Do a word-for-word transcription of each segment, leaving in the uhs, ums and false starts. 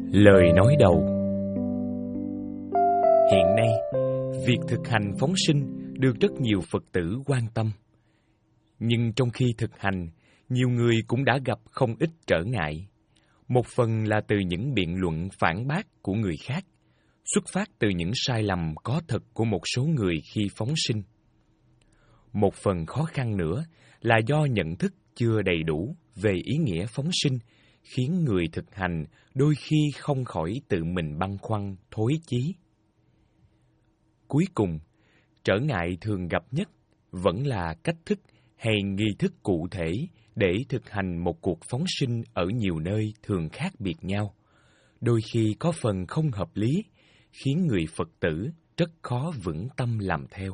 Lời nói đầu. Hiện nay, việc thực hành phóng sinh được rất nhiều Phật tử quan tâm. Nhưng trong khi thực hành, nhiều người cũng đã gặp không ít trở ngại. Một phần là từ những biện luận phản bác của người khác, xuất phát từ những sai lầm có thật của một số người khi phóng sinh. Một phần khó khăn nữa là do nhận thức chưa đầy đủ về ý nghĩa phóng sinh, khiến người thực hành đôi khi không khỏi tự mình băn khoăn, thối chí. Cuối cùng, trở ngại thường gặp nhất vẫn là cách thức hay nghi thức cụ thể để thực hành một cuộc phóng sinh ở nhiều nơi thường khác biệt nhau, đôi khi có phần không hợp lý, khiến người Phật tử rất khó vững tâm làm theo.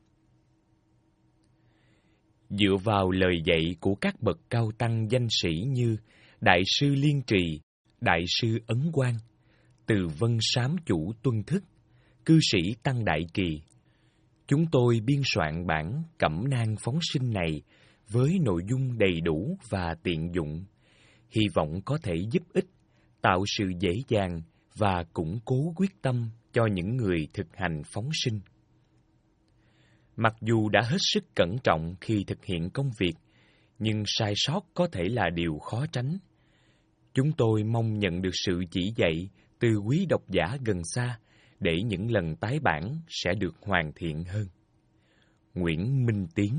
Dựa vào lời dạy của các bậc cao tăng danh sĩ như Đại sư Liên Trì, Đại sư Ấn Quang, Từ Vân Sám Chủ Tuân Thức, Cư sĩ Tăng Đại Kỳ, chúng tôi biên soạn bản Cẩm nang phóng sinh này với nội dung đầy đủ và tiện dụng, hy vọng có thể giúp ích, tạo sự dễ dàng và củng cố quyết tâm cho những người thực hành phóng sinh. Mặc dù đã hết sức cẩn trọng khi thực hiện công việc, nhưng sai sót có thể là điều khó tránh. Chúng tôi mong nhận được sự chỉ dạy từ quý độc giả gần xa để những lần tái bản sẽ được hoàn thiện hơn. Nguyễn Minh Tiến.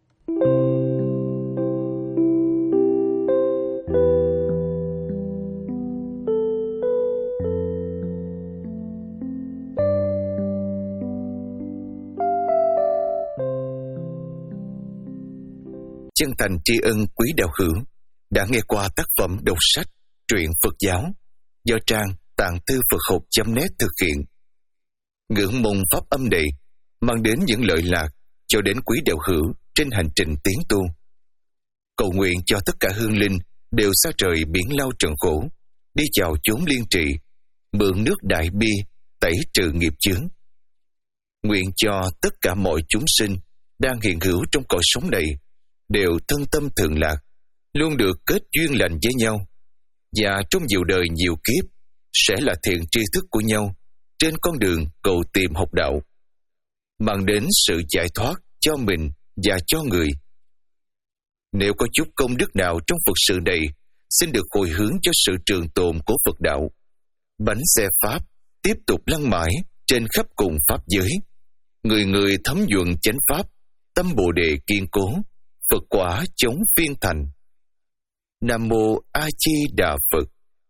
Chân thành tri ân quý đạo hữu đã nghe qua tác phẩm đọc sách Truyện Phật giáo do trang tạng thư Phật học chấm net thực hiện. Ngưỡng mong pháp âm này mang đến những lợi lạc cho đến quý đạo hữu trên hành trình tiến tu. Cầu nguyện cho tất cả hương linh đều xa trời biển lao trần khổ, đi vào chốn liên trì, mượn nước đại bi tẩy trừ nghiệp chướng. Nguyện cho tất cả mọi chúng sinh đang hiện hữu trong cõi sống này đều thân tâm thường lạc, luôn được kết duyên lành với nhau, và trong nhiều đời nhiều kiếp sẽ là thiện tri thức của nhau trên con đường cầu tìm học đạo, mang đến sự giải thoát cho mình và cho người. Nếu có chút công đức nào trong Phật sự này, xin được hồi hướng cho sự trường tồn của Phật đạo. Bánh xe Pháp tiếp tục lăn mãi trên khắp cùng Pháp giới. Người người thấm nhuận chánh Pháp, tâm Bồ Đề kiên cố, Phật quả chống phiên thành. Nam Mô A Di Đà Phật.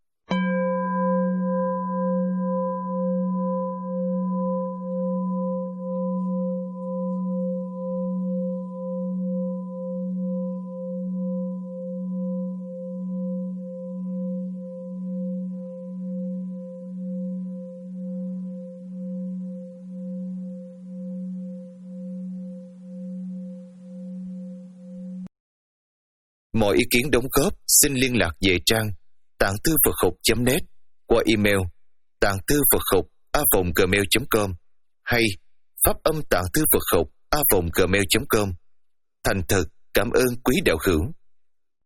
Mọi ý kiến đóng góp xin liên lạc về trang tạng thư Phật học chấm net qua email tạng thư Phật học a vòng gmail chấm com hay pháp âm tạng thư Phật học a vòng gmail chấm com. Thành thật cảm ơn quý đạo hữu.